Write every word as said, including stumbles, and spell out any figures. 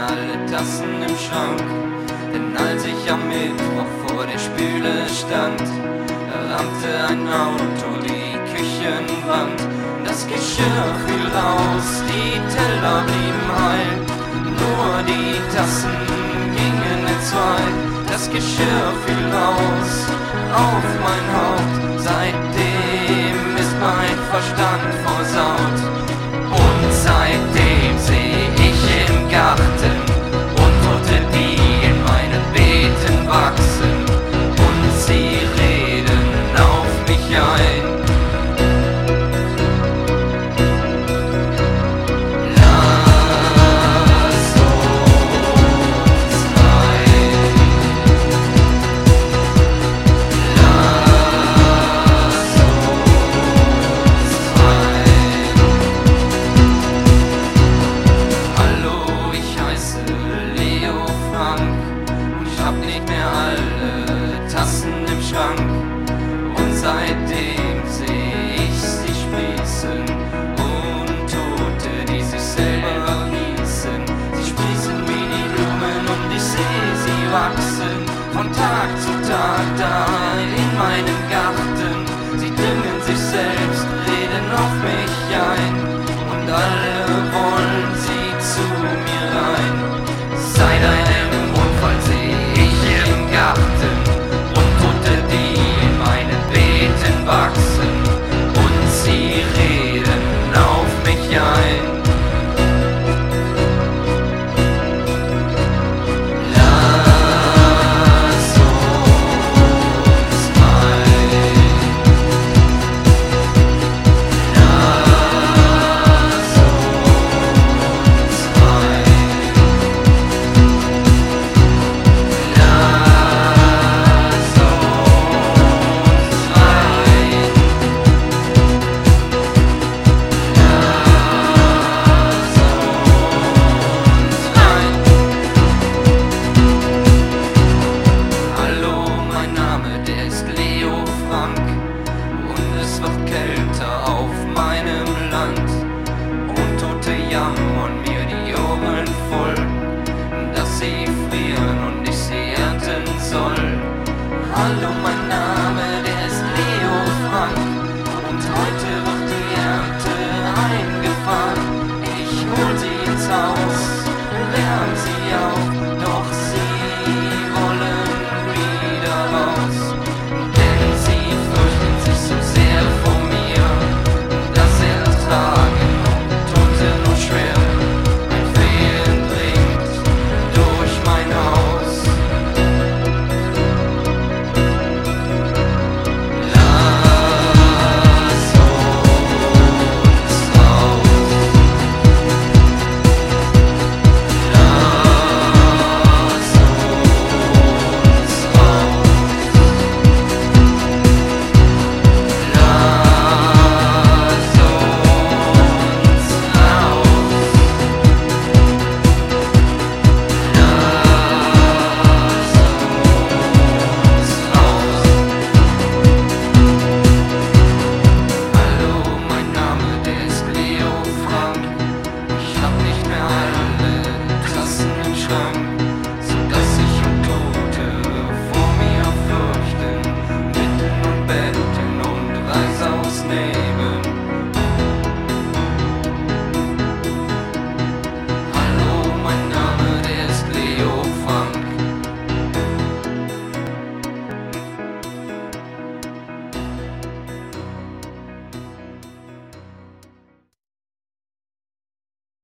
mehr alle Tassen im Schrank. Denn als ich am Mittwoch vor der Spüle stand, rammte ein Auto die Küchenwand. Das Geschirr fiel raus, die Teller blieben heil, nur die Tassen gingen entzwei. Das Geschirr fiel raus auf mein Haupt, seitdem ist mein Verstand versaut. Und seitdem seh ich im Garten Untote, die in meinen Beeten wachsen, und sie reden auf mich ein. Und seitdem seh ich sie sprießen, Untote, die sich selber gießen. Sie sprießen wie die Blumen und ich seh sie wachsen, von Tag zu Tag da in meinem Garten. Sie düngen sich selbst, reden auf mich ein, und alle wollen sie zu mir rein. Seit einem Unfall seh ich im Garten wachsen, und sie reden auf mich ein. Lass uns rein. Lass uns rein. Lass uns rein. Auf meinem Land, Untote jammern mir die Ohren voll, dass sie frieren und ich sie ernten soll. Hallo, mein Name, der ist Leo Frank, und heute wird die Ernte eingefahren. Ich hol sie ins Haus, wärm sie auf,